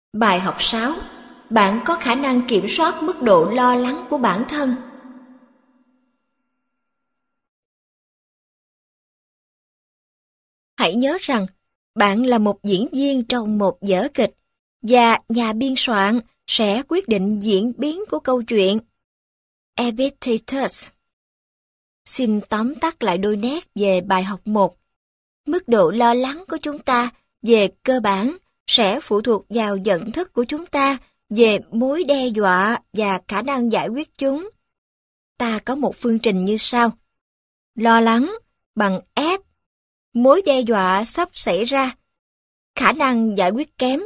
Bài học 6. Bạn có khả năng kiểm soát mức độ lo lắng của bản thân. Hãy nhớ rằng, bạn là một diễn viên trong một vở kịch, và nhà biên soạn sẽ quyết định diễn biến của câu chuyện. Epictetus. Xin tóm tắt lại đôi nét về bài học 1. Mức độ lo lắng của chúng ta về cơ bản sẽ phụ thuộc vào nhận thức của chúng ta về mối đe dọa và khả năng giải quyết chúng. Ta có một phương trình như sau. Lo lắng bằng F, mối đe dọa sắp xảy ra, khả năng giải quyết kém.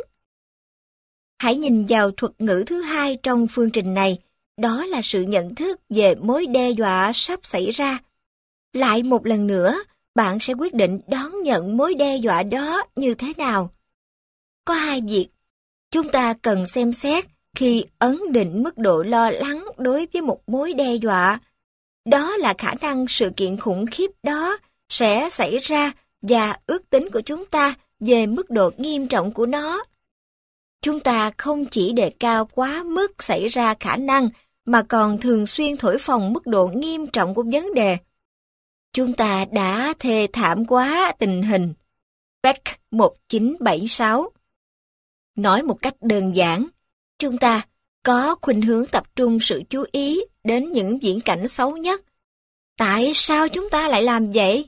Hãy nhìn vào thuật ngữ thứ hai trong phương trình này, đó là sự nhận thức về mối đe dọa sắp xảy ra. Lại một lần nữa, bạn sẽ quyết định đón nhận mối đe dọa đó như thế nào. Có hai việc chúng ta cần xem xét khi ấn định mức độ lo lắng đối với một mối đe dọa. Đó là khả năng sự kiện khủng khiếp đó sẽ xảy ra và ước tính của chúng ta về mức độ nghiêm trọng của nó. Chúng ta không chỉ đề cao quá mức xảy ra khả năng mà còn thường xuyên thổi phồng mức độ nghiêm trọng của vấn đề. Chúng ta đã thê thảm quá tình hình. Beck 1976. Nói một cách đơn giản, chúng ta có khuynh hướng tập trung sự chú ý đến những viễn cảnh xấu nhất. Tại sao chúng ta lại làm vậy?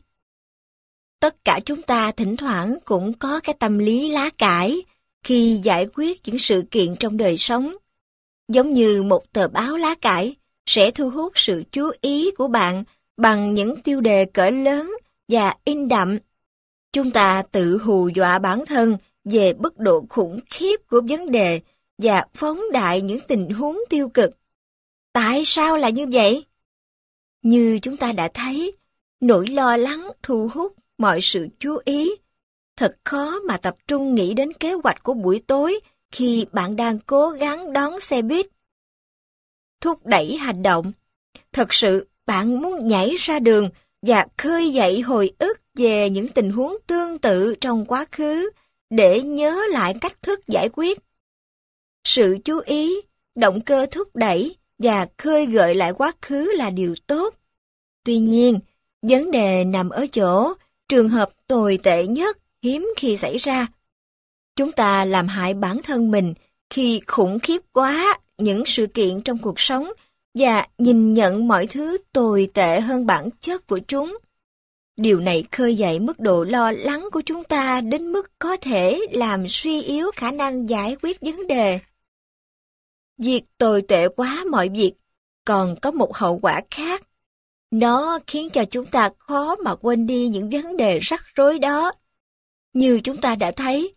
Tất cả chúng ta thỉnh thoảng cũng có cái tâm lý lá cải khi giải quyết những sự kiện trong đời sống. Giống như một tờ báo lá cải sẽ thu hút sự chú ý của bạn bằng những tiêu đề cỡ lớn và in đậm. Chúng ta tự hù dọa bản thân về mức độ khủng khiếp của vấn đề và phóng đại những tình huống tiêu cực. Tại sao là như vậy? Như chúng ta đã thấy, nỗi lo lắng thu hút mọi sự chú ý. Thật khó mà tập trung nghĩ đến kế hoạch của buổi tối khi bạn đang cố gắng đón xe buýt. Thúc đẩy hành động. Thật sự, bạn muốn nhảy ra đường và khơi dậy hồi ức về những tình huống tương tự trong quá khứ để nhớ lại cách thức giải quyết. Sự chú ý, động cơ thúc đẩy và khơi gợi lại quá khứ là điều tốt. Tuy nhiên, vấn đề nằm ở chỗ trường hợp tồi tệ nhất hiếm khi xảy ra. Chúng ta làm hại bản thân mình khi khủng khiếp quá những sự kiện trong cuộc sống và nhìn nhận mọi thứ tồi tệ hơn bản chất của chúng. Điều này khơi dậy mức độ lo lắng của chúng ta đến mức có thể làm suy yếu khả năng giải quyết vấn đề. Việc tồi tệ quá mọi việc còn có một hậu quả khác. Nó khiến cho chúng ta khó mà quên đi những vấn đề rắc rối đó. Như chúng ta đã thấy,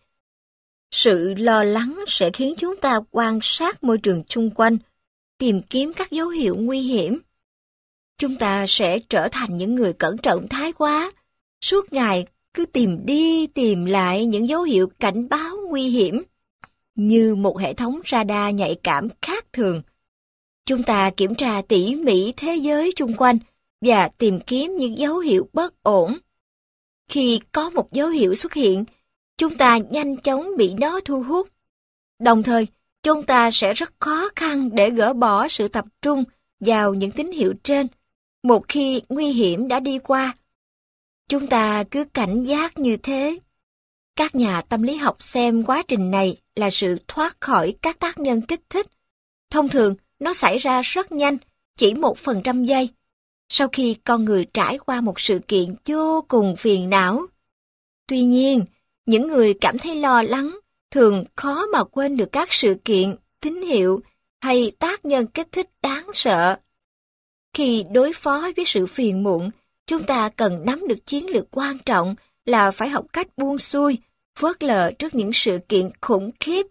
sự lo lắng sẽ khiến chúng ta quan sát môi trường xung quanh, tìm kiếm các dấu hiệu nguy hiểm. Chúng ta sẽ trở thành những người cẩn trọng thái quá, suốt ngày cứ tìm đi tìm lại những dấu hiệu cảnh báo nguy hiểm, như một hệ thống radar nhạy cảm khác thường. Chúng ta kiểm tra tỉ mỉ thế giới xung quanh và tìm kiếm những dấu hiệu bất ổn. Khi có một dấu hiệu xuất hiện, chúng ta nhanh chóng bị nó thu hút. Đồng thời, chúng ta sẽ rất khó khăn để gỡ bỏ sự tập trung vào những tín hiệu trên một khi nguy hiểm đã đi qua. Chúng ta cứ cảnh giác như thế. Các nhà tâm lý học xem quá trình này là sự thoát khỏi các tác nhân kích thích. Thông thường, nó xảy ra rất nhanh, chỉ 1% giây, sau khi con người trải qua một sự kiện vô cùng phiền não. Tuy nhiên, những người cảm thấy lo lắng thường khó mà quên được các sự kiện, tín hiệu hay tác nhân kích thích đáng sợ. Khi đối phó với sự phiền muộn, chúng ta cần nắm được chiến lược quan trọng là phải học cách buông xuôi, phớt lờ trước những sự kiện khủng khiếp.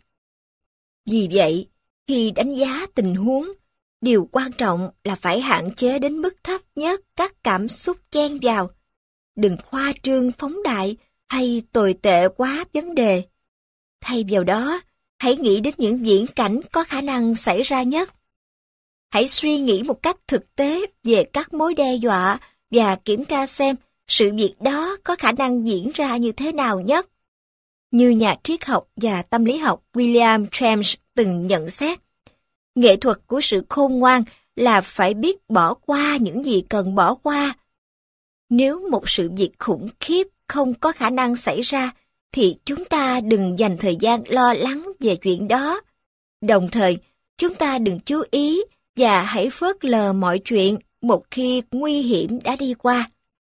Vì vậy, khi đánh giá tình huống, điều quan trọng là phải hạn chế đến mức thấp nhất các cảm xúc chen vào. Đừng khoa trương phóng đại hay tồi tệ quá vấn đề. Thay vào đó, hãy nghĩ đến những viễn cảnh có khả năng xảy ra nhất. Hãy suy nghĩ một cách thực tế về các mối đe dọa và kiểm tra xem sự việc đó có khả năng diễn ra như thế nào nhất. Như nhà triết học và tâm lý học William James từng nhận xét, nghệ thuật của sự khôn ngoan là phải biết bỏ qua những gì cần bỏ qua. Nếu một sự việc khủng khiếp không có khả năng xảy ra, thì chúng ta đừng dành thời gian lo lắng về chuyện đó. Đồng thời, chúng ta đừng chú ý và hãy phớt lờ mọi chuyện một khi nguy hiểm đã đi qua.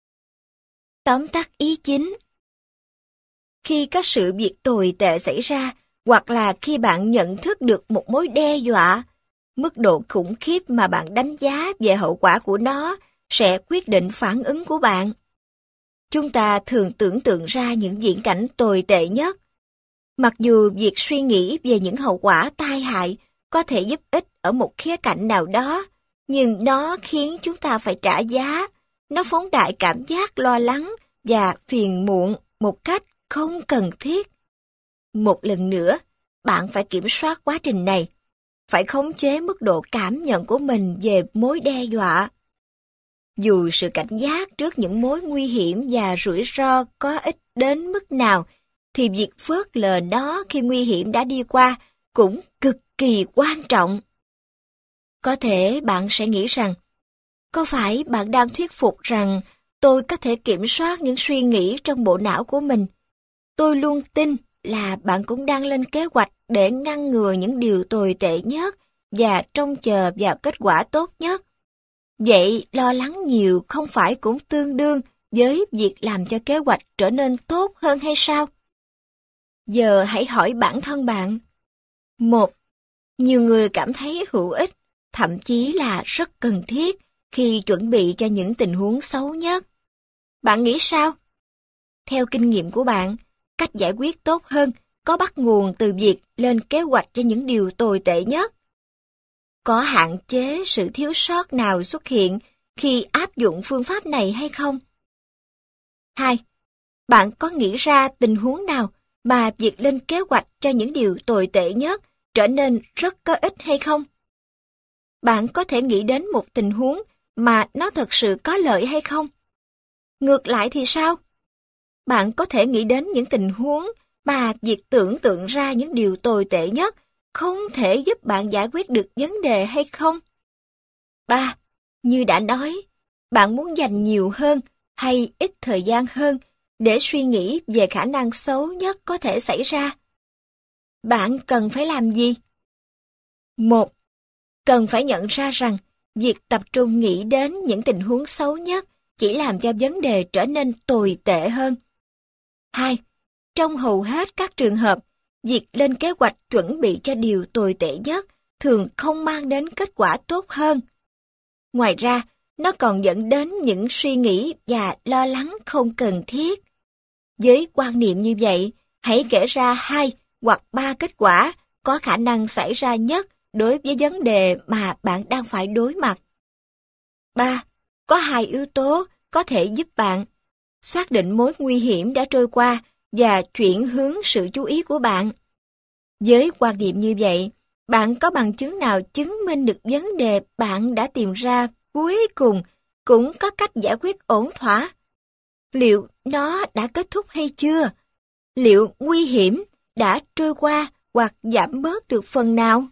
Tóm tắt ý chính. Khi có sự việc tồi tệ xảy ra, hoặc là khi bạn nhận thức được một mối đe dọa, mức độ khủng khiếp mà bạn đánh giá về hậu quả của nó sẽ quyết định phản ứng của bạn. Chúng ta thường tưởng tượng ra những viễn cảnh tồi tệ nhất. Mặc dù việc suy nghĩ về những hậu quả tai hại có thể giúp ích ở một khía cạnh nào đó, nhưng nó khiến chúng ta phải trả giá. Nó phóng đại cảm giác lo lắng và phiền muộn một cách không cần thiết. Một lần nữa, bạn phải kiểm soát quá trình này, phải khống chế mức độ cảm nhận của mình về mối đe dọa. Dù sự cảnh giác trước những mối nguy hiểm và rủi ro có ích đến mức nào, thì việc phớt lờ nó khi nguy hiểm đã đi qua cũng cực kỳ quan trọng. Có thể bạn sẽ nghĩ rằng, có phải bạn đang thuyết phục rằng tôi có thể kiểm soát những suy nghĩ trong bộ não của mình? Tôi luôn tin là bạn cũng đang lên kế hoạch để ngăn ngừa những điều tồi tệ nhất và trông chờ vào kết quả tốt nhất. Vậy lo lắng nhiều không phải cũng tương đương với việc làm cho kế hoạch trở nên tốt hơn hay sao? Giờ hãy hỏi bản thân bạn. 1. Nhiều người cảm thấy hữu ích, thậm chí là rất cần thiết khi chuẩn bị cho những tình huống xấu nhất. Bạn nghĩ sao? Theo kinh nghiệm của bạn, cách giải quyết tốt hơn có bắt nguồn từ việc lên kế hoạch cho những điều tồi tệ nhất. Có hạn chế sự thiếu sót nào xuất hiện khi áp dụng phương pháp này hay không? 2. Bạn có nghĩ ra tình huống nào mà việc lên kế hoạch cho những điều tồi tệ nhất trở nên rất có ích hay không? Bạn có thể nghĩ đến một tình huống mà nó thật sự có lợi hay không? Ngược lại thì sao? Bạn có thể nghĩ đến những tình huống mà việc tưởng tượng ra những điều tồi tệ nhất không thể giúp bạn giải quyết được vấn đề hay không? 3. Như đã nói, bạn muốn dành nhiều hơn hay ít thời gian hơn để suy nghĩ về khả năng xấu nhất có thể xảy ra? Bạn cần phải làm gì? 1. Cần phải nhận ra rằng việc tập trung nghĩ đến những tình huống xấu nhất chỉ làm cho vấn đề trở nên tồi tệ hơn. 2. Trong hầu hết các trường hợp, việc lên kế hoạch chuẩn bị cho điều tồi tệ nhất thường không mang đến kết quả tốt hơn. Ngoài ra, nó còn dẫn đến những suy nghĩ và lo lắng không cần thiết. Với quan niệm như vậy, hãy kể ra 2 hoặc 3 kết quả có khả năng xảy ra nhất đối với vấn đề mà bạn đang phải đối mặt. 3. Có 2 yếu tố có thể giúp bạn xác định mối nguy hiểm đã trôi qua và chuyển hướng sự chú ý của bạn. Với quan điểm như vậy, bạn có bằng chứng nào chứng minh được vấn đề bạn đã tìm ra cuối cùng cũng có cách giải quyết ổn thỏa? Liệu nó đã kết thúc hay chưa? Liệu nguy hiểm đã trôi qua hoặc giảm bớt được phần nào?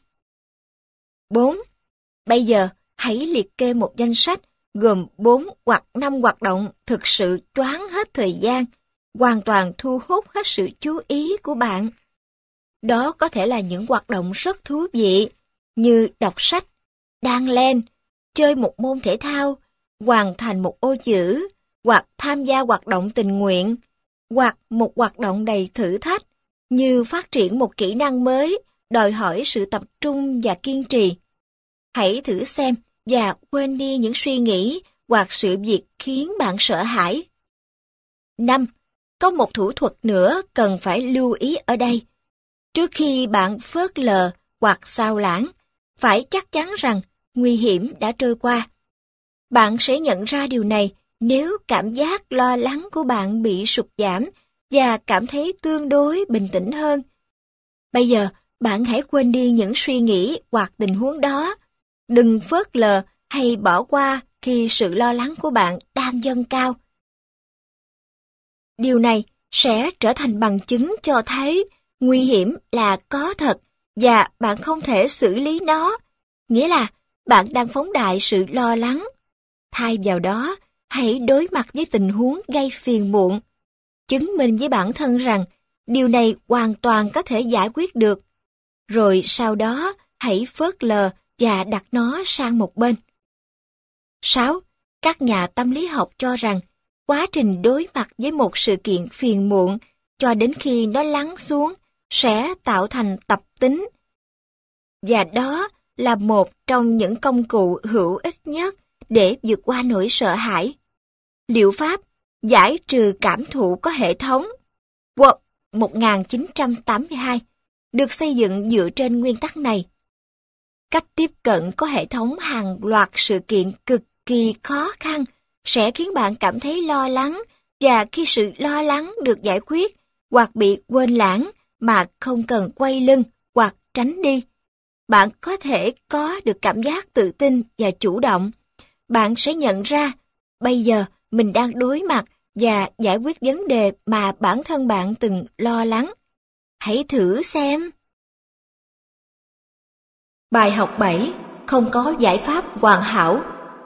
4. Bây giờ, hãy liệt kê một danh sách gồm 4 hoặc 5 hoạt động thực sự choáng hết thời gian, hoàn toàn thu hút hết sự chú ý của bạn. Đó có thể là những hoạt động rất thú vị, như đọc sách, đan len, chơi một môn thể thao, hoàn thành một ô chữ, hoặc tham gia hoạt động tình nguyện, hoặc một hoạt động đầy thử thách, như phát triển một kỹ năng mới, đòi hỏi sự tập trung và kiên trì. Hãy thử xem và quên đi những suy nghĩ hoặc sự việc khiến bạn sợ hãi. 5. Có một thủ thuật nữa cần phải lưu ý ở đây. Trước khi bạn phớt lờ hoặc xao lãng, phải chắc chắn rằng nguy hiểm đã trôi qua. Bạn sẽ nhận ra điều này nếu cảm giác lo lắng của bạn bị sụt giảm và cảm thấy tương đối bình tĩnh hơn. Bây giờ, bạn hãy quên đi những suy nghĩ hoặc tình huống đó. Đừng phớt lờ hay bỏ qua khi sự lo lắng của bạn đang dâng cao. Điều này sẽ trở thành bằng chứng cho thấy nguy hiểm là có thật và bạn không thể xử lý nó. Nghĩa là bạn đang phóng đại sự lo lắng. Thay vào đó, hãy đối mặt với tình huống gây phiền muộn. Chứng minh với bản thân rằng điều này hoàn toàn có thể giải quyết được. Rồi sau đó, hãy phớt lờ và đặt nó sang một bên. 6. Các nhà tâm lý học cho rằng quá trình đối mặt với một sự kiện phiền muộn cho đến khi nó lắng xuống sẽ tạo thành tập tính. Và đó là một trong những công cụ hữu ích nhất để vượt qua nỗi sợ hãi. Liệu pháp giải trừ cảm thụ có hệ thống WOP 1982 được xây dựng dựa trên nguyên tắc này. Cách tiếp cận có hệ thống hàng loạt sự kiện cực kỳ khó khăn sẽ khiến bạn cảm thấy lo lắng, và khi sự lo lắng được giải quyết hoặc bị quên lãng mà không cần quay lưng hoặc tránh đi, bạn có thể có được cảm giác tự tin và chủ động. Bạn sẽ nhận ra bây giờ mình đang đối mặt và giải quyết vấn đề mà bản thân bạn từng lo lắng. Hãy thử xem. Bài học 7. Không có giải pháp hoàn hảo.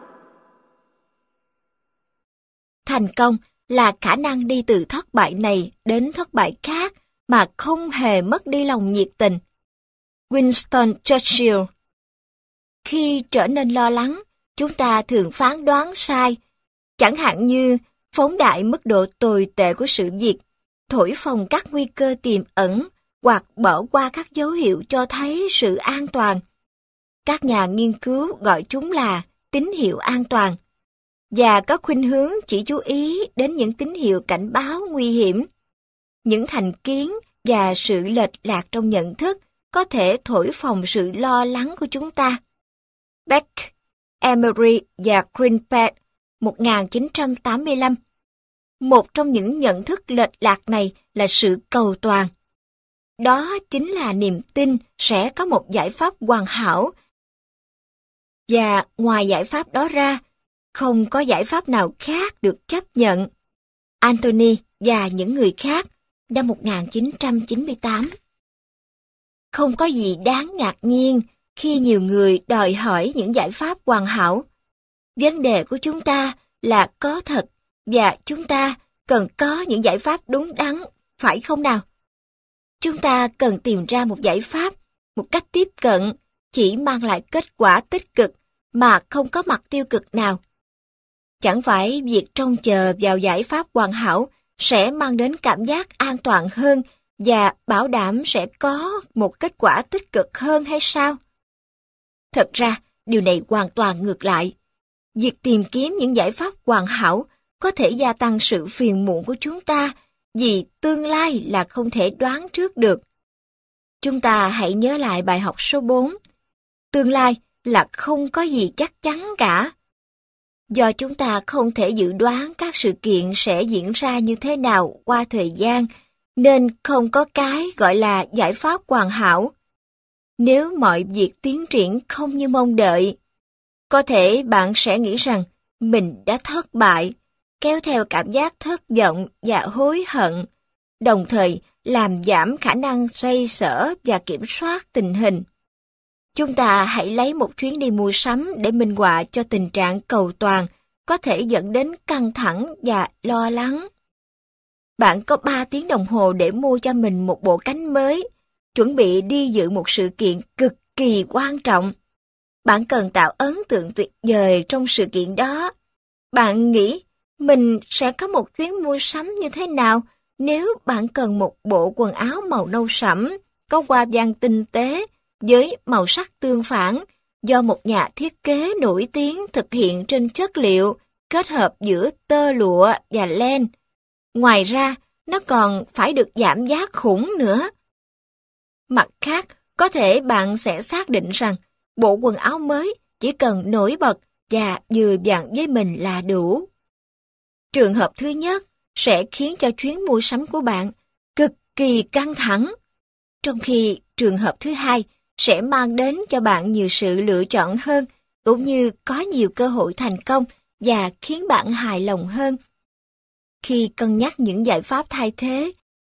Thành công là khả năng đi từ thất bại này đến thất bại khác mà không hề mất đi lòng nhiệt tình. Winston Churchill. Khi trở nên lo lắng, chúng ta thường phán đoán sai, chẳng hạn như phóng đại mức độ tồi tệ của sự việc, thổi phồng các nguy cơ tiềm ẩn hoặc bỏ qua các dấu hiệu cho thấy sự an toàn. Các nhà nghiên cứu gọi chúng là tín hiệu an toàn, và có khuynh hướng chỉ chú ý đến những tín hiệu cảnh báo nguy hiểm. Những thành kiến và sự lệch lạc trong nhận thức có thể thổi phồng sự lo lắng của chúng ta. Beck, Emery và Greenberg, 1985. Một trong những nhận thức lệch lạc này là sự cầu toàn. Đó chính là niềm tin sẽ có một giải pháp hoàn hảo, và ngoài giải pháp đó ra, không có giải pháp nào khác được chấp nhận. Anthony và những người khác, năm 1998. Không có gì đáng ngạc nhiên khi nhiều người đòi hỏi những giải pháp hoàn hảo. Vấn đề của chúng ta là có thật, và chúng ta cần có những giải pháp đúng đắn, phải không nào? Chúng ta cần tìm ra một giải pháp, một cách tiếp cận chỉ mang lại kết quả tích cực mà không có mặt tiêu cực nào. Chẳng phải việc trông chờ vào giải pháp hoàn hảo sẽ mang đến cảm giác an toàn hơn và bảo đảm sẽ có một kết quả tích cực hơn hay sao? Thật ra, điều này hoàn toàn ngược lại. Việc tìm kiếm những giải pháp hoàn hảo có thể gia tăng sự phiền muộn của chúng ta, vì tương lai là không thể đoán trước được. Chúng ta hãy nhớ lại bài học số 4. Tương lai là không có gì chắc chắn cả. Do chúng ta không thể dự đoán các sự kiện sẽ diễn ra như thế nào qua thời gian, nên không có cái gọi là giải pháp hoàn hảo. Nếu mọi việc tiến triển không như mong đợi, có thể bạn sẽ nghĩ rằng mình đã thất bại, kéo theo cảm giác thất vọng và hối hận, đồng thời làm giảm khả năng xoay sở và kiểm soát tình hình. Chúng ta hãy lấy một chuyến đi mua sắm để minh họa cho tình trạng cầu toàn có thể dẫn đến căng thẳng và lo lắng. Bạn có 3 tiếng đồng hồ để mua cho mình một bộ cánh mới, chuẩn bị đi dự một sự kiện cực kỳ quan trọng. Bạn cần tạo ấn tượng tuyệt vời trong sự kiện đó. Bạn nghĩ mình sẽ có một chuyến mua sắm như thế nào nếu bạn cần một bộ quần áo màu nâu sẫm, có hoa văn tinh tế, với màu sắc tương phản, do một nhà thiết kế nổi tiếng thực hiện trên chất liệu kết hợp giữa tơ lụa và len. Ngoài ra, nó còn phải được giảm giá khủng nữa. Mặt khác, có thể bạn sẽ xác định rằng bộ quần áo mới chỉ cần nổi bật và vừa vặn với mình là đủ. Trường hợp thứ nhất sẽ khiến cho chuyến mua sắm của bạn cực kỳ căng thẳng, trong khi trường hợp thứ hai sẽ mang đến cho bạn nhiều sự lựa chọn hơn, cũng như có nhiều cơ hội thành công và khiến bạn hài lòng hơn. Khi cân nhắc những giải pháp thay thế,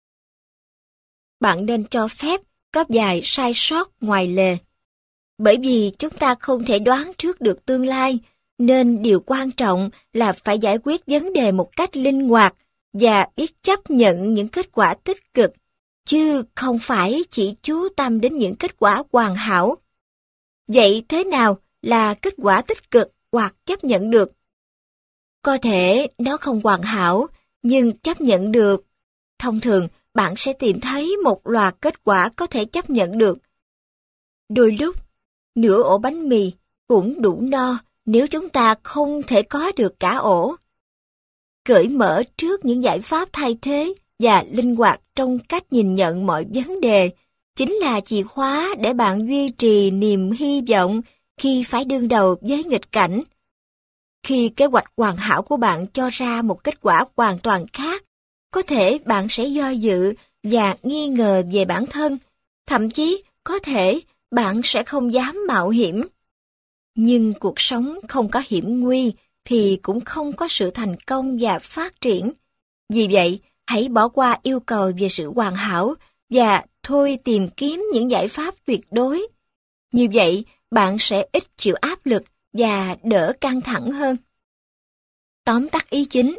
bạn nên cho phép có vài sai sót ngoài lề. Bởi vì chúng ta không thể đoán trước được tương lai, nên điều quan trọng là phải giải quyết vấn đề một cách linh hoạt và biết chấp nhận những kết quả tích cực, chứ không phải chỉ chú tâm đến những kết quả hoàn hảo. Vậy thế nào là kết quả tích cực hoặc chấp nhận được? Có thể nó không hoàn hảo, nhưng chấp nhận được. Thông thường, bạn sẽ tìm thấy một loạt kết quả có thể chấp nhận được. Đôi lúc, nửa ổ bánh mì cũng đủ no nếu chúng ta không thể có được cả ổ. Cởi mở trước những giải pháp thay thế và linh hoạt trong cách nhìn nhận mọi vấn đề chính là chìa khóa để bạn duy trì niềm hy vọng khi phải đương đầu với nghịch cảnh. Khi kế hoạch hoàn hảo của bạn cho ra một kết quả hoàn toàn khác, có thể bạn sẽ do dự và nghi ngờ về bản thân, thậm chí có thể bạn sẽ không dám mạo hiểm. Nhưng cuộc sống không có hiểm nguy thì cũng không có sự thành công và phát triển. Vì vậy, hãy bỏ qua yêu cầu về sự hoàn hảo và thôi tìm kiếm những giải pháp tuyệt đối. Như vậy, bạn sẽ ít chịu áp lực và đỡ căng thẳng hơn. Tóm tắt ý chính.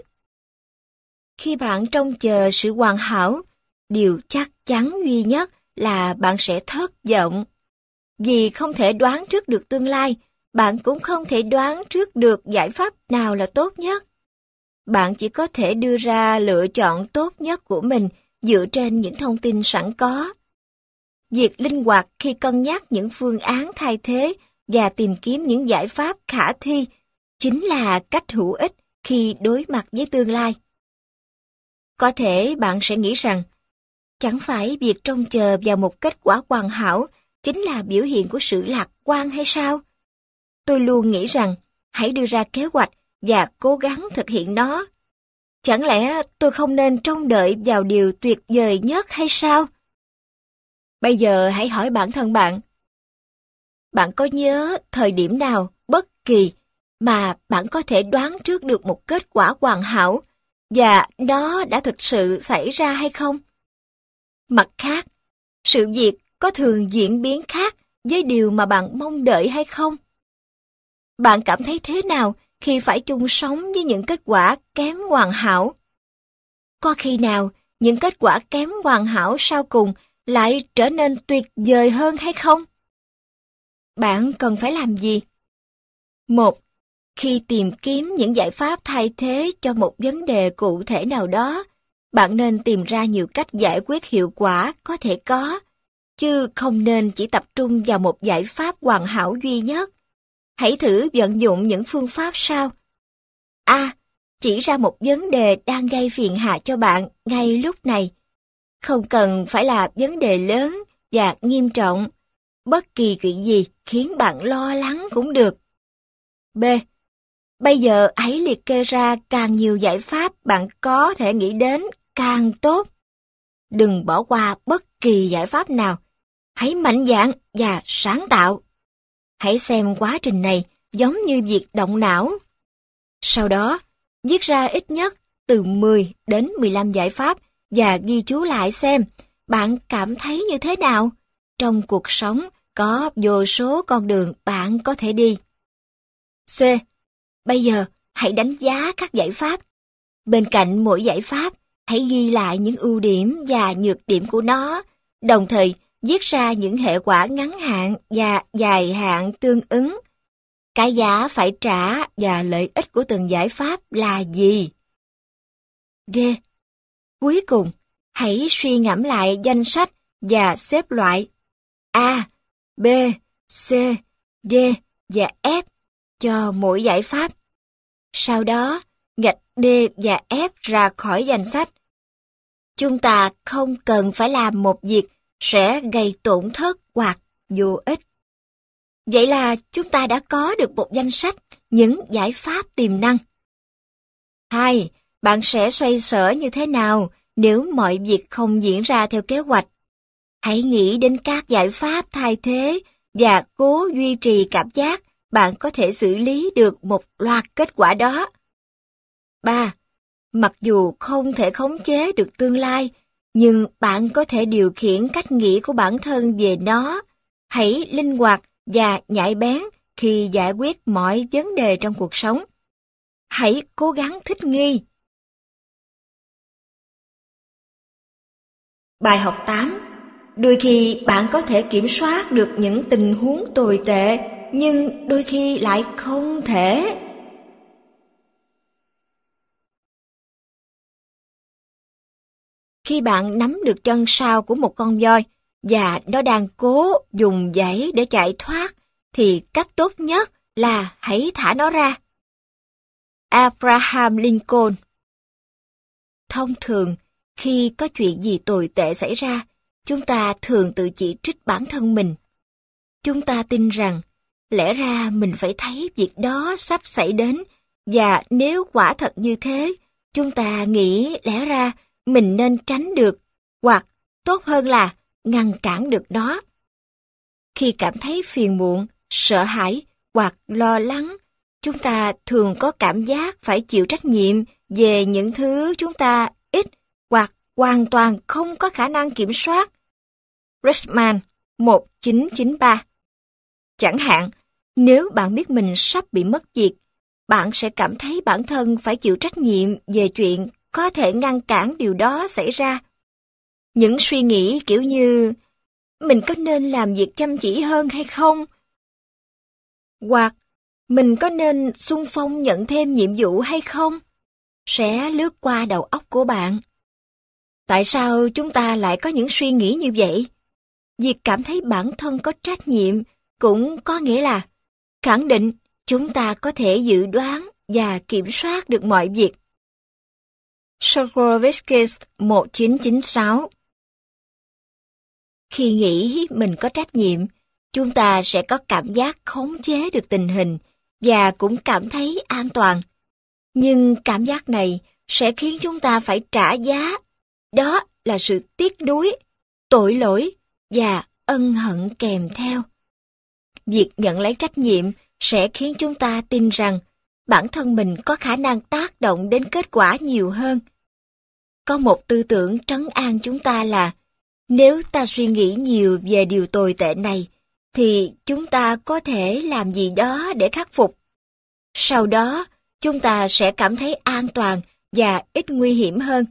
Khi bạn trông chờ sự hoàn hảo, điều chắc chắn duy nhất là bạn sẽ thất vọng. Vì không thể đoán trước được tương lai, bạn cũng không thể đoán trước được giải pháp nào là tốt nhất. Bạn chỉ có thể đưa ra lựa chọn tốt nhất của mình dựa trên những thông tin sẵn có. Việc linh hoạt khi cân nhắc những phương án thay thế và tìm kiếm những giải pháp khả thi chính là cách hữu ích khi đối mặt với tương lai. Có thể bạn sẽ nghĩ rằng, chẳng phải việc trông chờ vào một kết quả hoàn hảo chính là biểu hiện của sự lạc quan hay sao? Tôi luôn nghĩ rằng, hãy đưa ra kế hoạch và cố gắng thực hiện nó. Chẳng lẽ tôi không nên trông đợi vào điều tuyệt vời nhất hay sao? Bây giờ hãy hỏi bản thân bạn. Bạn có nhớ thời điểm nào bất kỳ mà bạn có thể đoán trước được một kết quả hoàn hảo và nó đã thực sự xảy ra hay không? Mặt khác, sự việc có thường diễn biến khác với điều mà bạn mong đợi hay không? Bạn cảm thấy thế nào khi phải chung sống với những kết quả kém hoàn hảo? Có khi nào những kết quả kém hoàn hảo sau cùng lại trở nên tuyệt vời hơn hay không? Bạn cần phải làm gì? 1. Khi tìm kiếm những giải pháp thay thế cho một vấn đề cụ thể nào đó, bạn nên tìm ra nhiều cách giải quyết hiệu quả có thể có, chứ không nên chỉ tập trung vào một giải pháp hoàn hảo duy nhất. Hãy thử vận dụng những phương pháp sau. A. Chỉ ra một vấn đề đang gây phiền hà cho bạn ngay lúc này. Không cần phải là vấn đề lớn và nghiêm trọng. Bất kỳ chuyện gì khiến bạn lo lắng cũng được. B. Bây giờ hãy liệt kê ra càng nhiều giải pháp bạn có thể nghĩ đến càng tốt. Đừng bỏ qua bất kỳ giải pháp nào. Hãy mạnh dạn và sáng tạo. Hãy xem quá trình này giống như việc động não. Sau đó, viết ra ít nhất từ 10 đến 15 giải pháp và ghi chú lại xem bạn cảm thấy như thế nào. Trong cuộc sống có vô số con đường bạn có thể đi. C. Bây giờ hãy đánh giá các giải pháp. Bên cạnh mỗi giải pháp, hãy ghi lại những ưu điểm và nhược điểm của nó, đồng thời viết ra những hệ quả ngắn hạn và dài hạn tương ứng. Cái giá phải trả và lợi ích của từng giải pháp là gì? D. Cuối cùng, hãy suy ngẫm lại danh sách và xếp loại A, B, C, D và F cho mỗi giải pháp. Sau đó, gạch D và F ra khỏi danh sách. Chúng ta không cần phải làm một việc sẽ gây tổn thất hoặc vô ích. Vậy là chúng ta đã có được một danh sách những giải pháp tiềm năng. 2. Bạn sẽ xoay sở như thế nào nếu mọi việc không diễn ra theo kế hoạch? Hãy nghĩ đến các giải pháp thay thế và cố duy trì cảm giác bạn có thể xử lý được một loạt kết quả đó. 3. Mặc dù không thể khống chế được tương lai, nhưng bạn có thể điều khiển cách nghĩ của bản thân về nó. Hãy linh hoạt và nhạy bén khi giải quyết mọi vấn đề trong cuộc sống. Hãy cố gắng thích nghi. Bài học 8. Đôi khi bạn có thể kiểm soát được những tình huống tồi tệ, nhưng đôi khi lại không thể. Khi bạn nắm được chân sau của một con voi và nó đang cố dùng dãy để chạy thoát, thì cách tốt nhất là hãy thả nó ra. Abraham Lincoln. Thông thường, khi có chuyện gì tồi tệ xảy ra, chúng ta thường tự chỉ trích bản thân mình. Chúng ta tin rằng, lẽ ra mình phải thấy việc đó sắp xảy đến, và nếu quả thật như thế, chúng ta nghĩ lẽ ra mình nên tránh được, hoặc tốt hơn là ngăn cản được nó. Khi cảm thấy phiền muộn, sợ hãi hoặc lo lắng, chúng ta thường có cảm giác phải chịu trách nhiệm về những thứ chúng ta ít hoặc hoàn toàn không có khả năng kiểm soát. Richman 1993. Chẳng hạn, nếu bạn biết mình sắp bị mất việc, bạn sẽ cảm thấy bản thân phải chịu trách nhiệm về chuyện có thể ngăn cản điều đó xảy ra. Những suy nghĩ kiểu như mình có nên làm việc chăm chỉ hơn hay không? Hoặc mình có nên xung phong nhận thêm nhiệm vụ hay không? Sẽ lướt qua đầu óc của bạn. Tại sao chúng ta lại có những suy nghĩ như vậy? Việc cảm thấy bản thân có trách nhiệm cũng có nghĩa là khẳng định chúng ta có thể dự đoán và kiểm soát được mọi việc. Shostakowski 1996. Khi nghĩ mình có trách nhiệm, chúng ta sẽ có cảm giác khống chế được tình hình và cũng cảm thấy an toàn. Nhưng cảm giác này sẽ khiến chúng ta phải trả giá. Đó là sự tiếc nuối, tội lỗi và ân hận kèm theo. Việc nhận lấy trách nhiệm sẽ khiến chúng ta tin rằng bản thân mình có khả năng tác động đến kết quả nhiều hơn. Có một tư tưởng trấn an chúng ta là nếu ta suy nghĩ nhiều về điều tồi tệ này, thì chúng ta có thể làm gì đó để khắc phục. Sau đó, chúng ta sẽ cảm thấy an toàn và ít nguy hiểm hơn.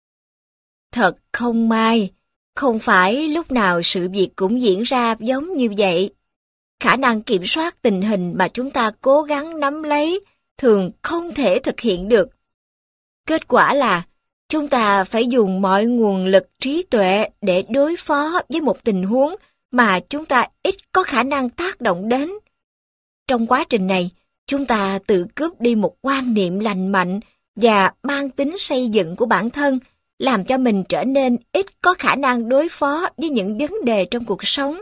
Thật không may, không phải lúc nào sự việc cũng diễn ra giống như vậy. Khả năng kiểm soát tình hình mà chúng ta cố gắng nắm lấy thường không thể thực hiện được. Kết quả là chúng ta phải dùng mọi nguồn lực trí tuệ để đối phó với một tình huống mà chúng ta ít có khả năng tác động đến. Trong quá trình này, chúng ta tự cướp đi một quan niệm lành mạnh và mang tính xây dựng của bản thân, làm cho mình trở nên ít có khả năng đối phó với những vấn đề trong cuộc sống.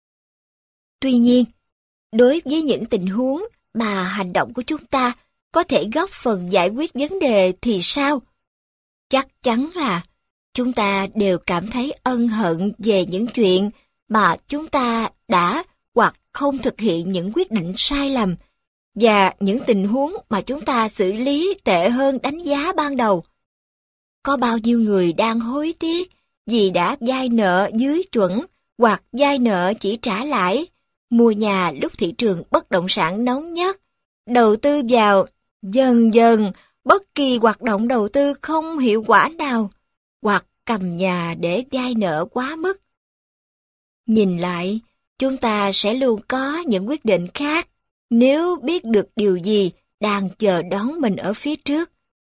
Tuy nhiên, đối với những tình huống mà hành động của chúng ta có thể góp phần giải quyết vấn đề thì sao? Chắc chắn là chúng ta đều cảm thấy ân hận về những chuyện mà chúng ta đã hoặc không thực hiện những quyết định sai lầm và những tình huống mà chúng ta xử lý tệ hơn đánh giá ban đầu. Có bao nhiêu người đang hối tiếc vì đã vay nợ dưới chuẩn hoặc vay nợ chỉ trả lãi, mua nhà lúc thị trường bất động sản nóng nhất, đầu tư vào dần dần bất kỳ hoạt động đầu tư không hiệu quả nào, hoặc cầm nhà để vay nợ quá mức. Nhìn lại, chúng ta sẽ luôn có những quyết định khác nếu biết được điều gì đang chờ đón mình ở phía trước.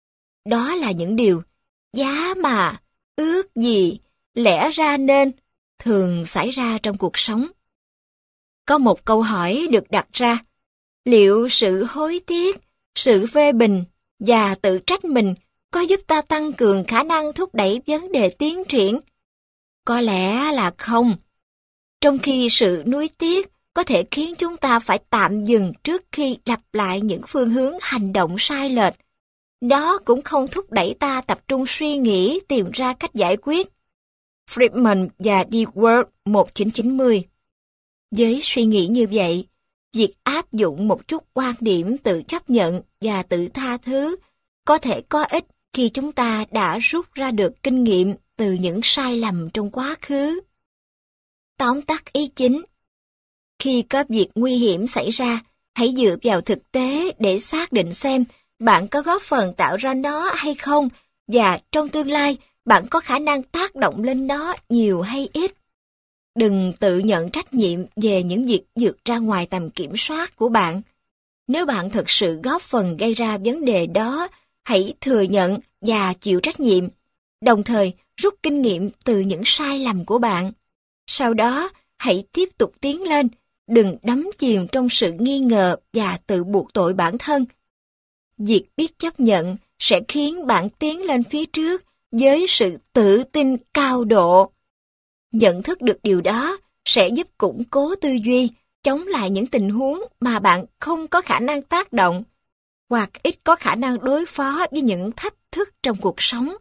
Đó là những điều giá mà, ước gì, lẽ ra nên thường xảy ra trong cuộc sống. Có một câu hỏi được đặt ra, liệu sự hối tiếc, sự phê bình và tự trách mình có giúp ta tăng cường khả năng thúc đẩy vấn đề tiến triển? Có lẽ là không. Trong khi sự nuối tiếc có thể khiến chúng ta phải tạm dừng trước khi lặp lại những phương hướng hành động sai lệch, đó cũng không thúc đẩy ta tập trung suy nghĩ tìm ra cách giải quyết. Friedman và DeWalt 1990. Với suy nghĩ như vậy, việc áp dụng một chút quan điểm tự chấp nhận và tự tha thứ có thể có ích khi chúng ta đã rút ra được kinh nghiệm từ những sai lầm trong quá khứ. Tóm tắt ý chính. Khi có việc nguy hiểm xảy ra, hãy dựa vào thực tế để xác định xem bạn có góp phần tạo ra nó hay không, và trong tương lai bạn có khả năng tác động lên nó nhiều hay ít. Đừng tự nhận trách nhiệm về những việc vượt ra ngoài tầm kiểm soát của bạn. Nếu bạn thực sự góp phần gây ra vấn đề đó, hãy thừa nhận và chịu trách nhiệm, đồng thời rút kinh nghiệm từ những sai lầm của bạn. Sau đó, hãy tiếp tục tiến lên, đừng đắm chìm trong sự nghi ngờ và tự buộc tội bản thân. Việc biết chấp nhận sẽ khiến bạn tiến lên phía trước với sự tự tin cao độ. Nhận thức được điều đó sẽ giúp củng cố tư duy, chống lại những tình huống mà bạn không có khả năng tác động, hoặc ít có khả năng đối phó với những thách thức trong cuộc sống.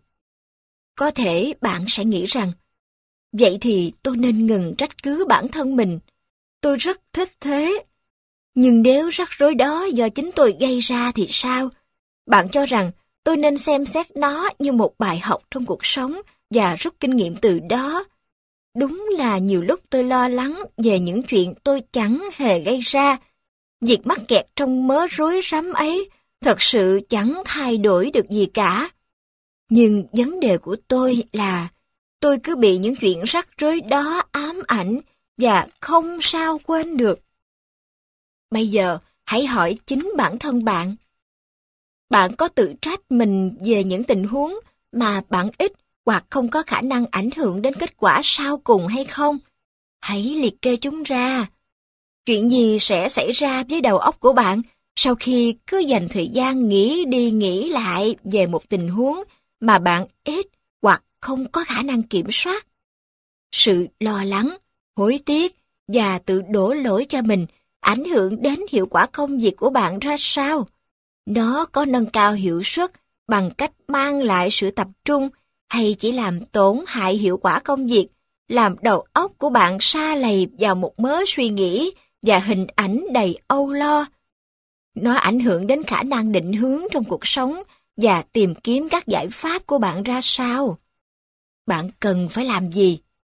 Có thể bạn sẽ nghĩ rằng, vậy thì tôi nên ngừng trách cứ bản thân mình. Tôi rất thích thế. Nhưng nếu rắc rối đó do chính tôi gây ra thì sao? Bạn cho rằng tôi nên xem xét nó như một bài học trong cuộc sống và rút kinh nghiệm từ đó. Đúng là nhiều lúc tôi lo lắng về những chuyện tôi chẳng hề gây ra. Việc mắc kẹt trong mớ rối rắm ấy thật sự chẳng thay đổi được gì cả. Nhưng vấn đề của tôi là tôi cứ bị những chuyện rắc rối đó ám ảnh và không sao quên được. Bây giờ, hãy hỏi chính bản thân bạn. Bạn có tự trách mình về những tình huống mà bạn ít hoặc không có khả năng ảnh hưởng đến kết quả sau cùng hay không? Hãy liệt kê chúng ra. Chuyện gì sẽ xảy ra với đầu óc của bạn sau khi cứ dành thời gian nghĩ đi nghĩ lại về một tình huống mà bạn ít hoặc không có khả năng kiểm soát? Sự lo lắng, hối tiếc và tự đổ lỗi cho mình ảnh hưởng đến hiệu quả công việc của bạn ra sao? Nó có nâng cao hiệu suất bằng cách mang lại sự tập trung hay chỉ làm tổn hại hiệu quả công việc, làm đầu óc của bạn sa lầy vào một mớ suy nghĩ và hình ảnh đầy âu lo? Nó ảnh hưởng đến khả năng định hướng trong cuộc sống và tìm kiếm các giải pháp của bạn ra sao? Bạn cần phải làm gì?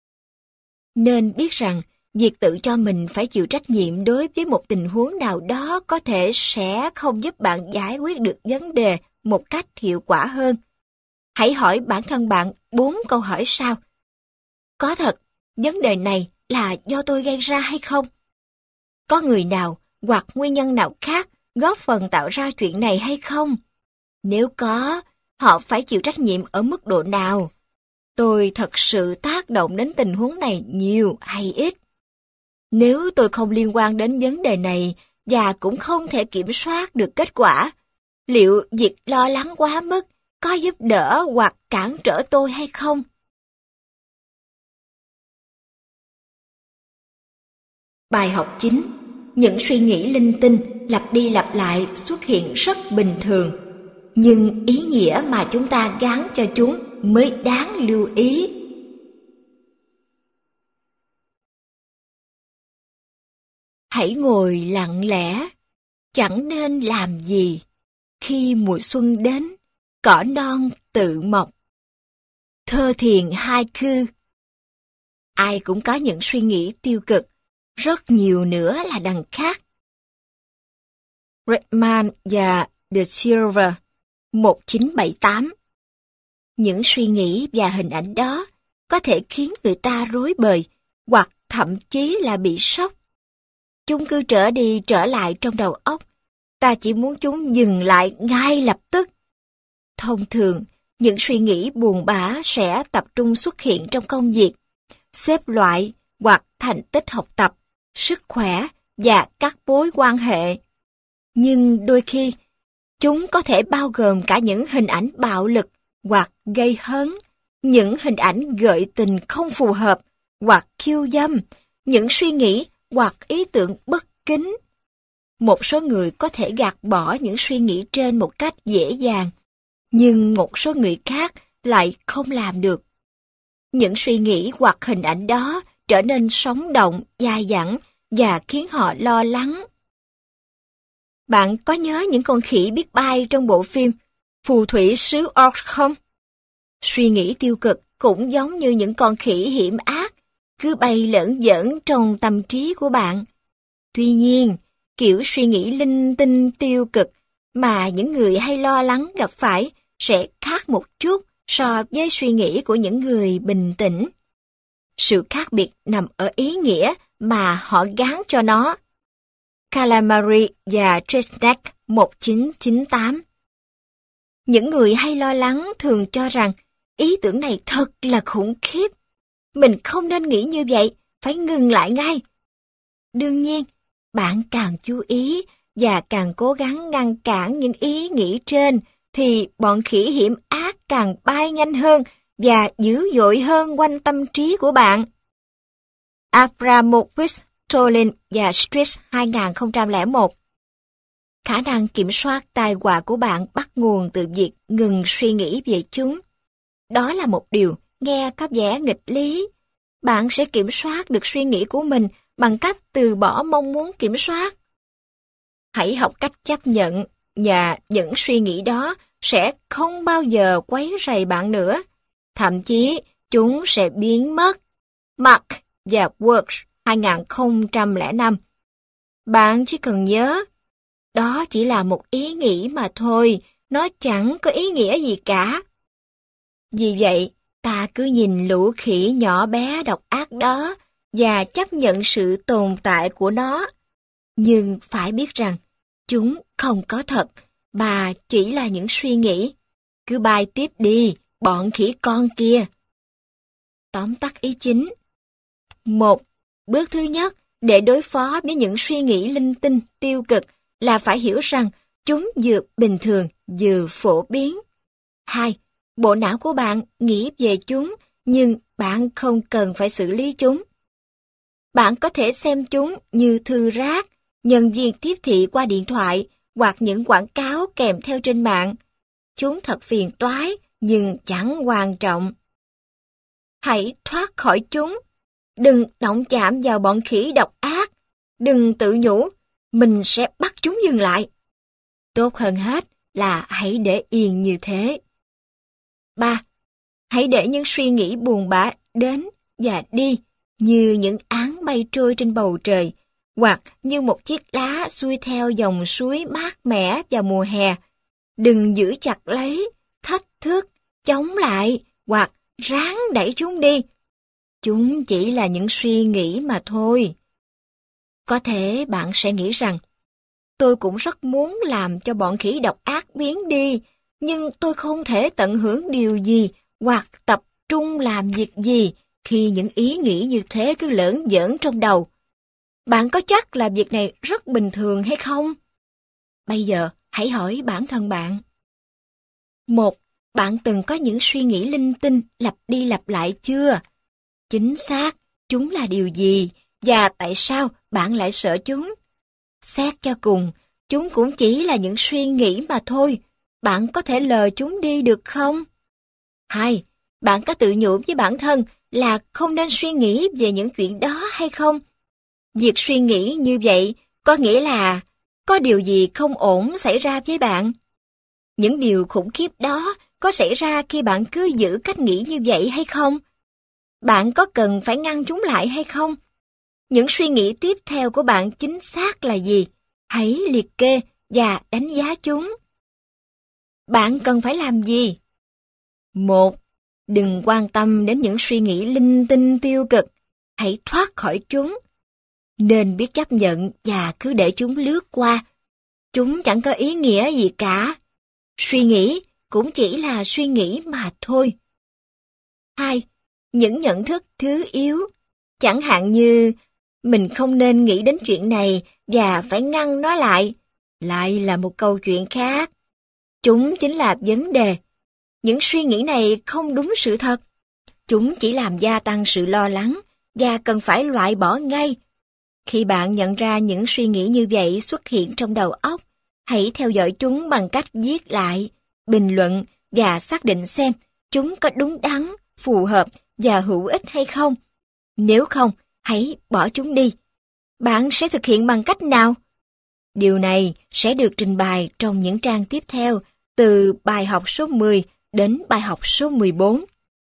Nên biết rằng, việc tự cho mình phải chịu trách nhiệm đối với một tình huống nào đó có thể sẽ không giúp bạn giải quyết được vấn đề một cách hiệu quả hơn. Hãy hỏi bản thân bạn 4 câu hỏi sau. Có thật, vấn đề này là do tôi gây ra hay không? Có người nào hoặc nguyên nhân nào khác góp phần tạo ra chuyện này hay không? Nếu có, họ phải chịu trách nhiệm ở mức độ nào? Tôi thật sự tác động đến tình huống này nhiều hay ít? Nếu tôi không liên quan đến vấn đề này và cũng không thể kiểm soát được kết quả, liệu việc lo lắng quá mức có giúp đỡ hoặc cản trở tôi hay không? Bài học chính. Những suy nghĩ linh tinh lặp đi lặp lại xuất hiện rất bình thường, nhưng ý nghĩa mà chúng ta gán cho chúng mới đáng lưu ý. Hãy ngồi lặng lẽ, chẳng nên làm gì. Khi mùa xuân đến, cỏ non tự mọc. Thơ thiền haiku. Ai cũng có những suy nghĩ tiêu cực, rất nhiều nữa là đằng khác. Redman và De Silva, 1978. Những suy nghĩ và hình ảnh đó có thể khiến người ta rối bời, hoặc thậm chí là bị sốc. Chúng cứ trở đi trở lại trong đầu óc, ta chỉ muốn chúng dừng lại ngay lập tức. Thông thường, những suy nghĩ buồn bã sẽ tập trung xuất hiện trong công việc, xếp loại hoặc thành tích học tập, sức khỏe và các mối quan hệ. Nhưng đôi khi, chúng có thể bao gồm cả những hình ảnh bạo lực hoặc gây hấn, những hình ảnh gợi tình không phù hợp hoặc khiêu dâm, những suy nghĩ hoặc ý tưởng bất kính. Một số người có thể gạt bỏ những suy nghĩ trên một cách dễ dàng, nhưng một số người khác lại không làm được. Những suy nghĩ hoặc hình ảnh đó trở nên sống động, dai dẳng và khiến họ lo lắng. Bạn có nhớ những con khỉ biết bay trong bộ phim phù thủy xứ Orc không? Suy nghĩ tiêu cực cũng giống như những con khỉ hiểm ác, cứ bay lởn vởn trong tâm trí của bạn. Tuy nhiên, kiểu suy nghĩ linh tinh tiêu cực mà những người hay lo lắng gặp phải sẽ khác một chút so với suy nghĩ của những người bình tĩnh. Sự khác biệt nằm ở ý nghĩa mà họ gán cho nó. Calamari và Tresnak 1998. Những người hay lo lắng thường cho rằng ý tưởng này thật là khủng khiếp. Mình không nên nghĩ như vậy, phải ngừng lại ngay. Đương nhiên, bạn càng chú ý và càng cố gắng ngăn cản những ý nghĩ trên, thì bọn khỉ hiểm ác càng bay nhanh hơn và dữ dội hơn quanh tâm trí của bạn. Abramovich, Trolin và Strix 2001. Khả năng kiểm soát tai họa của bạn bắt nguồn từ việc ngừng suy nghĩ về chúng. Đó là một điều nghe có vẻ nghịch lý. Bạn sẽ kiểm soát được suy nghĩ của mình bằng cách từ bỏ mong muốn kiểm soát. Hãy học cách chấp nhận và những suy nghĩ đó sẽ không bao giờ quấy rầy bạn nữa. Thậm chí chúng sẽ biến mất. Mark và Works 2005. Bạn chỉ cần nhớ, đó chỉ là một ý nghĩ mà thôi, nó chẳng có ý nghĩa gì cả. Vì vậy, ta cứ nhìn lũ khỉ nhỏ bé độc ác đó và chấp nhận sự tồn tại của nó. Nhưng phải biết rằng, chúng không có thật, mà chỉ là những suy nghĩ. Cứ bay tiếp đi, bọn khỉ con kia. Tóm tắt ý chính. 1. Bước thứ nhất để đối phó với những suy nghĩ linh tinh, tiêu cực là phải hiểu rằng chúng vừa bình thường, vừa phổ biến. 2. Bộ não của bạn nghĩ về chúng, nhưng bạn không cần phải xử lý chúng. Bạn có thể xem chúng như thư rác, nhân viên tiếp thị qua điện thoại hoặc những quảng cáo kèm theo trên mạng. Chúng thật phiền toái, nhưng chẳng quan trọng. Hãy thoát khỏi chúng. Đừng động chạm vào bọn khỉ độc ác. Đừng tự nhủ, mình sẽ bắt chúng dừng lại. Tốt hơn hết là hãy để yên như thế. 3. Hãy để những suy nghĩ buồn bã đến và đi như những áng bay trôi trên bầu trời, hoặc như một chiếc lá xuôi theo dòng suối mát mẻ vào mùa hè. Đừng giữ chặt lấy, thách thức, chống lại hoặc ráng đẩy chúng đi. Chúng chỉ là những suy nghĩ mà thôi. Có thể bạn sẽ nghĩ rằng, tôi cũng rất muốn làm cho bọn khỉ độc ác biến đi, nhưng tôi không thể tận hưởng điều gì hoặc tập trung làm việc gì khi những ý nghĩ như thế cứ lởn vởn trong đầu. Bạn có chắc là việc này rất bình thường hay không? Bây giờ, hãy hỏi bản thân bạn. 1. Bạn từng có những suy nghĩ linh tinh lặp đi lặp lại chưa? Chính xác, chúng là điều gì? Và tại sao bạn lại sợ chúng? Xét cho cùng, chúng cũng chỉ là những suy nghĩ mà thôi. Bạn có thể lờ chúng đi được không? 2. Bạn có tự nhủ với bản thân là không nên suy nghĩ về những chuyện đó hay không? Việc suy nghĩ như vậy có nghĩa là có điều gì không ổn xảy ra với bạn. Những điều khủng khiếp đó có xảy ra khi bạn cứ giữ cách nghĩ như vậy hay không? Bạn có cần phải ngăn chúng lại hay không? Những suy nghĩ tiếp theo của bạn chính xác là gì? Hãy liệt kê và đánh giá chúng. Bạn cần phải làm gì? 1. Đừng quan tâm đến những suy nghĩ linh tinh tiêu cực. Hãy thoát khỏi chúng. Nên biết chấp nhận và cứ để chúng lướt qua. Chúng chẳng có ý nghĩa gì cả. Suy nghĩ cũng chỉ là suy nghĩ mà thôi. 2. Những nhận thức thứ yếu, chẳng hạn như mình không nên nghĩ đến chuyện này và phải ngăn nó lại là một câu chuyện khác. Chúng chính là vấn đề. Những suy nghĩ này không đúng sự thật. Chúng chỉ làm gia tăng sự lo lắng và cần phải loại bỏ ngay. Khi bạn nhận ra những suy nghĩ như vậy xuất hiện trong đầu óc, hãy theo dõi chúng bằng cách viết lại, bình luận và xác định xem chúng có đúng đắn, phù hợp và hữu ích hay không. Nếu không, hãy bỏ chúng đi. Bạn sẽ thực hiện bằng cách nào? Điều này sẽ được trình bày trong những trang tiếp theo từ bài học số 10 đến bài học số 14.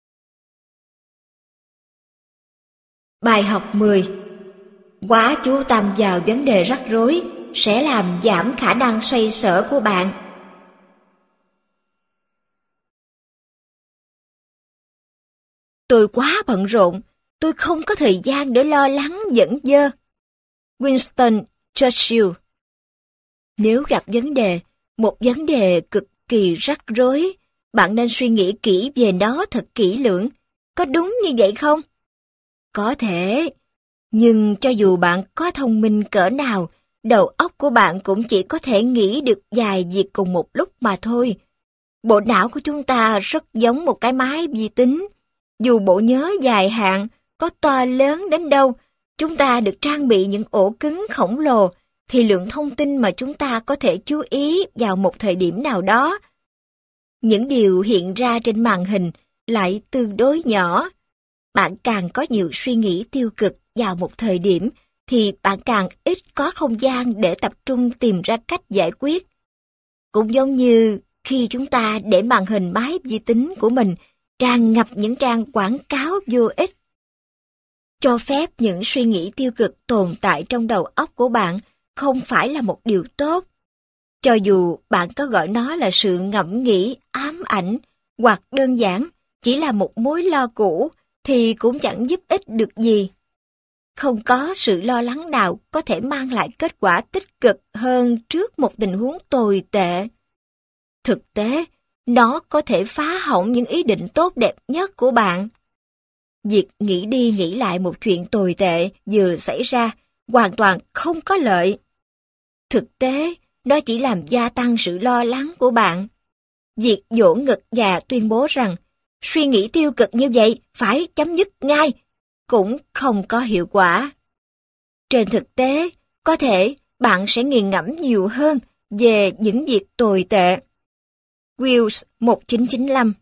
Bài học 10. Quá chú tâm vào vấn đề rắc rối sẽ làm giảm khả năng xoay sở của bạn. Tôi quá bận rộn, tôi không có thời gian để lo lắng dẫn dơ. Winston Churchill. Nếu gặp một vấn đề cực kỳ rắc rối, bạn nên suy nghĩ kỹ về nó thật kỹ lưỡng. Có đúng như vậy không? Có thể, nhưng cho dù bạn có thông minh cỡ nào, đầu óc của bạn cũng chỉ có thể nghĩ được vài việc cùng một lúc mà thôi. Bộ não của chúng ta rất giống một cái máy vi tính. Dù bộ nhớ dài hạn có to lớn đến đâu, chúng ta được trang bị những ổ cứng khổng lồ, thì lượng thông tin mà chúng ta có thể chú ý vào một thời điểm nào đó. Những điều hiện ra trên màn hình lại tương đối nhỏ. Bạn càng có nhiều suy nghĩ tiêu cực vào một thời điểm, thì bạn càng ít có không gian để tập trung tìm ra cách giải quyết. Cũng giống như khi chúng ta để màn hình máy vi tính của mình tràn ngập những trang quảng cáo vô ích. Cho phép những suy nghĩ tiêu cực tồn tại trong đầu óc của bạn không phải là một điều tốt. Cho dù bạn có gọi nó là sự ngẫm nghĩ, ám ảnh, hoặc đơn giản chỉ là một mối lo cũ, thì cũng chẳng giúp ích được gì. Không có sự lo lắng nào có thể mang lại kết quả tích cực hơn trước một tình huống tồi tệ. Thực tế, nó có thể phá hỏng những ý định tốt đẹp nhất của bạn. Việc nghĩ đi nghĩ lại một chuyện tồi tệ vừa xảy ra hoàn toàn không có lợi. Thực tế, nó chỉ làm gia tăng sự lo lắng của bạn. Việc vỗ ngực và tuyên bố rằng suy nghĩ tiêu cực như vậy phải chấm dứt ngay cũng không có hiệu quả. Trên thực tế, có thể bạn sẽ nghiền ngẫm nhiều hơn về những việc tồi tệ. Wills 1995.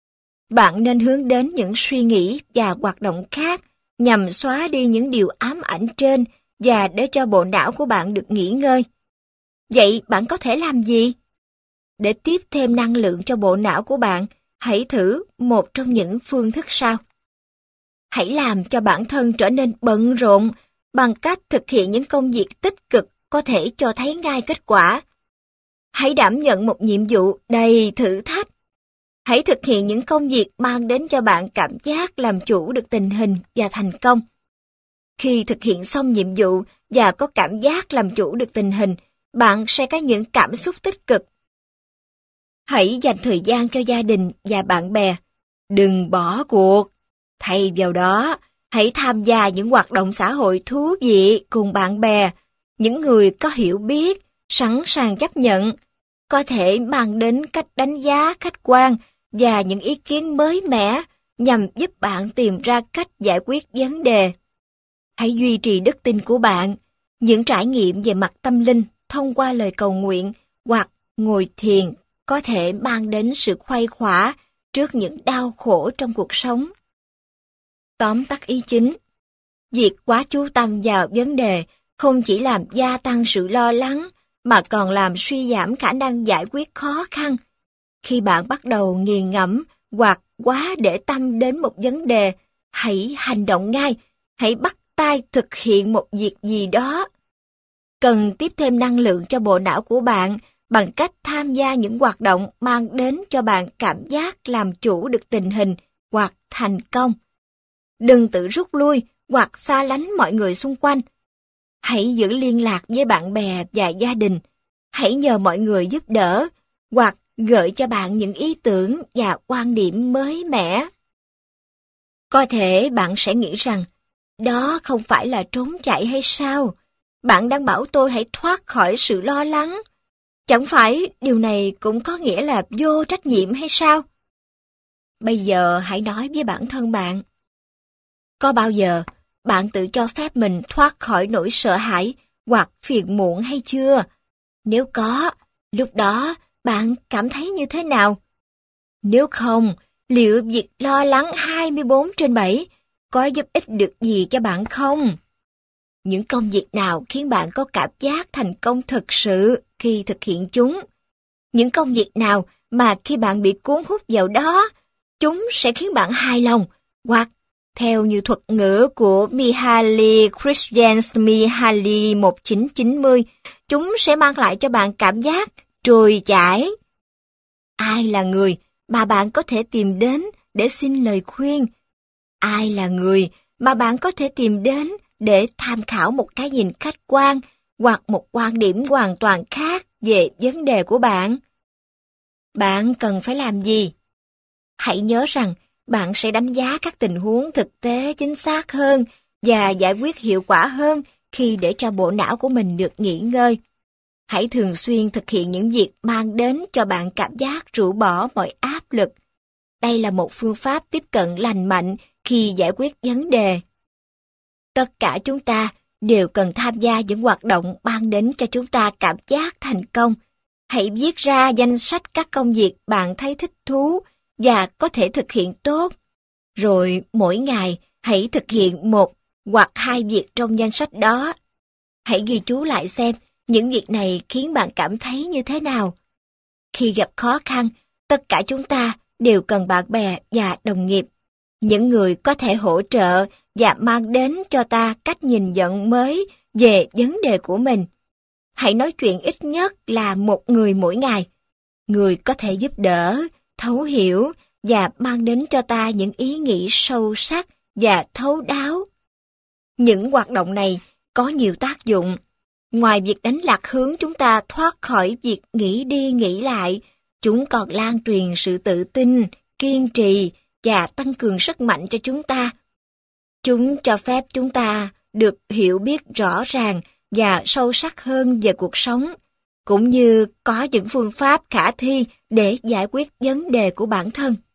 Bạn nên hướng đến những suy nghĩ và hoạt động khác nhằm xóa đi những điều ám ảnh trên và để cho bộ não của bạn được nghỉ ngơi. Vậy bạn có thể làm gì? Để tiếp thêm năng lượng cho bộ não của bạn, hãy thử một trong những phương thức sau. Hãy làm cho bản thân trở nên bận rộn bằng cách thực hiện những công việc tích cực có thể cho thấy ngay kết quả. Hãy đảm nhận một nhiệm vụ đầy thử thách. Hãy thực hiện những công việc mang đến cho bạn cảm giác làm chủ được tình hình và thành công. Khi thực hiện xong nhiệm vụ và có cảm giác làm chủ được tình hình, bạn sẽ có những cảm xúc tích cực. Hãy dành thời gian cho gia đình và bạn bè. Đừng bỏ cuộc. Thay vào đó, hãy tham gia những hoạt động xã hội thú vị cùng bạn bè, những người có hiểu biết, sẵn sàng chấp nhận, có thể mang đến cách đánh giá khách quan và những ý kiến mới mẻ nhằm giúp bạn tìm ra cách giải quyết vấn đề. Hãy duy trì đức tin của bạn, những trải nghiệm về mặt tâm linh thông qua lời cầu nguyện hoặc ngồi thiền có thể mang đến sự khuây khỏa trước những đau khổ trong cuộc sống. Tóm tắt ý chính. Việc quá chú tâm vào vấn đề không chỉ làm gia tăng sự lo lắng, mà còn làm suy giảm khả năng giải quyết khó khăn. Khi bạn bắt đầu nghiền ngẫm hoặc quá để tâm đến một vấn đề, hãy hành động ngay, hãy bắt tay thực hiện một việc gì đó. Cần tiếp thêm năng lượng cho bộ não của bạn bằng cách tham gia những hoạt động mang đến cho bạn cảm giác làm chủ được tình hình hoặc thành công. Đừng tự rút lui hoặc xa lánh mọi người xung quanh. Hãy giữ liên lạc với bạn bè và gia đình. Hãy nhờ mọi người giúp đỡ hoặc gợi cho bạn những ý tưởng và quan điểm mới mẻ. Có thể bạn sẽ nghĩ rằng, đó không phải là trốn chạy hay sao? Bạn đang bảo tôi hãy thoát khỏi sự lo lắng. Chẳng phải điều này cũng có nghĩa là vô trách nhiệm hay sao? Bây giờ hãy nói với bản thân bạn. Có bao giờ bạn tự cho phép mình thoát khỏi nỗi sợ hãi hoặc phiền muộn hay chưa? Nếu có, lúc đó bạn cảm thấy như thế nào? Nếu không, liệu việc lo lắng 24/7 có giúp ích được gì cho bạn không? Những công việc nào khiến bạn có cảm giác thành công thực sự khi thực hiện chúng? Những công việc nào mà khi bạn bị cuốn hút vào đó, chúng sẽ khiến bạn hài lòng, hoặc theo như thuật ngữ của Mihaly Csikszentmihalyi 1990, chúng sẽ mang lại cho bạn cảm giác trôi chảy. Ai là người mà bạn có thể tìm đến để xin lời khuyên? Ai là người mà bạn có thể tìm đến để tham khảo một cái nhìn khách quan hoặc một quan điểm hoàn toàn khác về vấn đề của bạn? Bạn cần phải làm gì? Hãy nhớ rằng bạn sẽ đánh giá các tình huống thực tế chính xác hơn và giải quyết hiệu quả hơn khi để cho bộ não của mình được nghỉ ngơi. Hãy thường xuyên thực hiện những việc mang đến cho bạn cảm giác rũ bỏ mọi áp lực. Đây là một phương pháp tiếp cận lành mạnh khi giải quyết vấn đề. Tất cả chúng ta đều cần tham gia những hoạt động mang đến cho chúng ta cảm giác thành công. Hãy viết ra danh sách các công việc bạn thấy thích thú và có thể thực hiện tốt. Rồi mỗi ngày hãy thực hiện 1 hoặc 2 việc trong danh sách đó. Hãy ghi chú lại xem những việc này khiến bạn cảm thấy như thế nào. Khi gặp khó khăn, tất cả chúng ta đều cần bạn bè và đồng nghiệp. Những người có thể hỗ trợ và mang đến cho ta cách nhìn nhận mới về vấn đề của mình. Hãy nói chuyện ít nhất là 1 người mỗi ngày. Người có thể giúp đỡ, thấu hiểu và mang đến cho ta những ý nghĩ sâu sắc và thấu đáo. Những hoạt động này có nhiều tác dụng. Ngoài việc đánh lạc hướng chúng ta thoát khỏi việc nghĩ đi nghĩ lại, chúng còn lan truyền sự tự tin, kiên trì và tăng cường sức mạnh cho chúng ta. Chúng cho phép chúng ta được hiểu biết rõ ràng và sâu sắc hơn về cuộc sống, cũng như có những phương pháp khả thi để giải quyết vấn đề của bản thân.